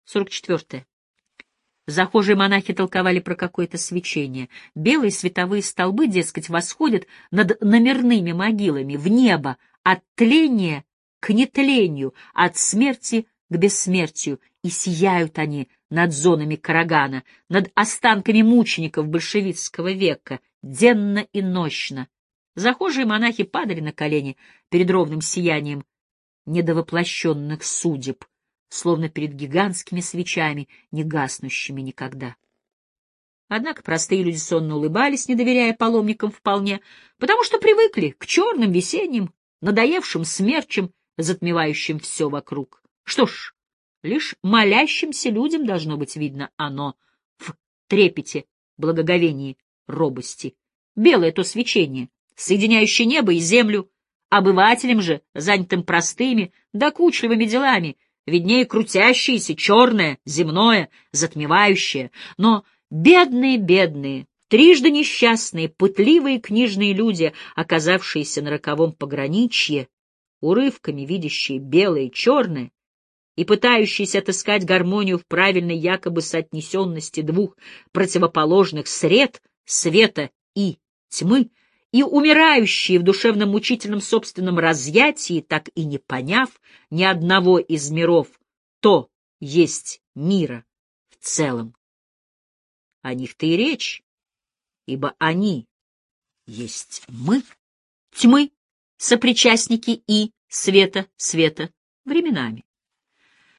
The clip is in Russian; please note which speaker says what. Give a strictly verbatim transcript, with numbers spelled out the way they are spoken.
Speaker 1: сорок четвёртое. Захожие монахи толковали про какое-то свечение. Белые световые столбы, дескать, восходят над номерными могилами в небо от тления к нетлению, от смерти к бессмертию, и сияют они над зонами Карагана, над останками мучеников большевистского века, денно и нощно. Захожие монахи падали на колени перед ровным сиянием недовоплощенных судеб, словно перед гигантскими свечами, не гаснущими никогда. Однако простые люди сонно улыбались, не доверяя паломникам вполне, потому что привыкли к черным весенним, надоевшим смерчам, затмевающим все вокруг. Что ж, лишь молящимся людям должно быть видно оно в трепете, благоговении, робости. Белое то свечение, соединяющее небо и землю, обывателям же, занятым простыми, докучливыми делами, виднее крутящееся, черное, земное, затмевающее. Но бедные, бедные, трижды несчастные, пытливые книжные люди, оказавшиеся на роковом пограничье, урывками видящие белое и черное и пытающиеся отыскать гармонию в правильной якобы соотнесенности двух противоположных сред, света и тьмы, и умирающие в душевном мучительном собственном разъятии, так и не поняв ни одного из миров, то есть мира в целом. О них-то и речь, ибо они есть мы, тьмы, сопричастники и света, света временами.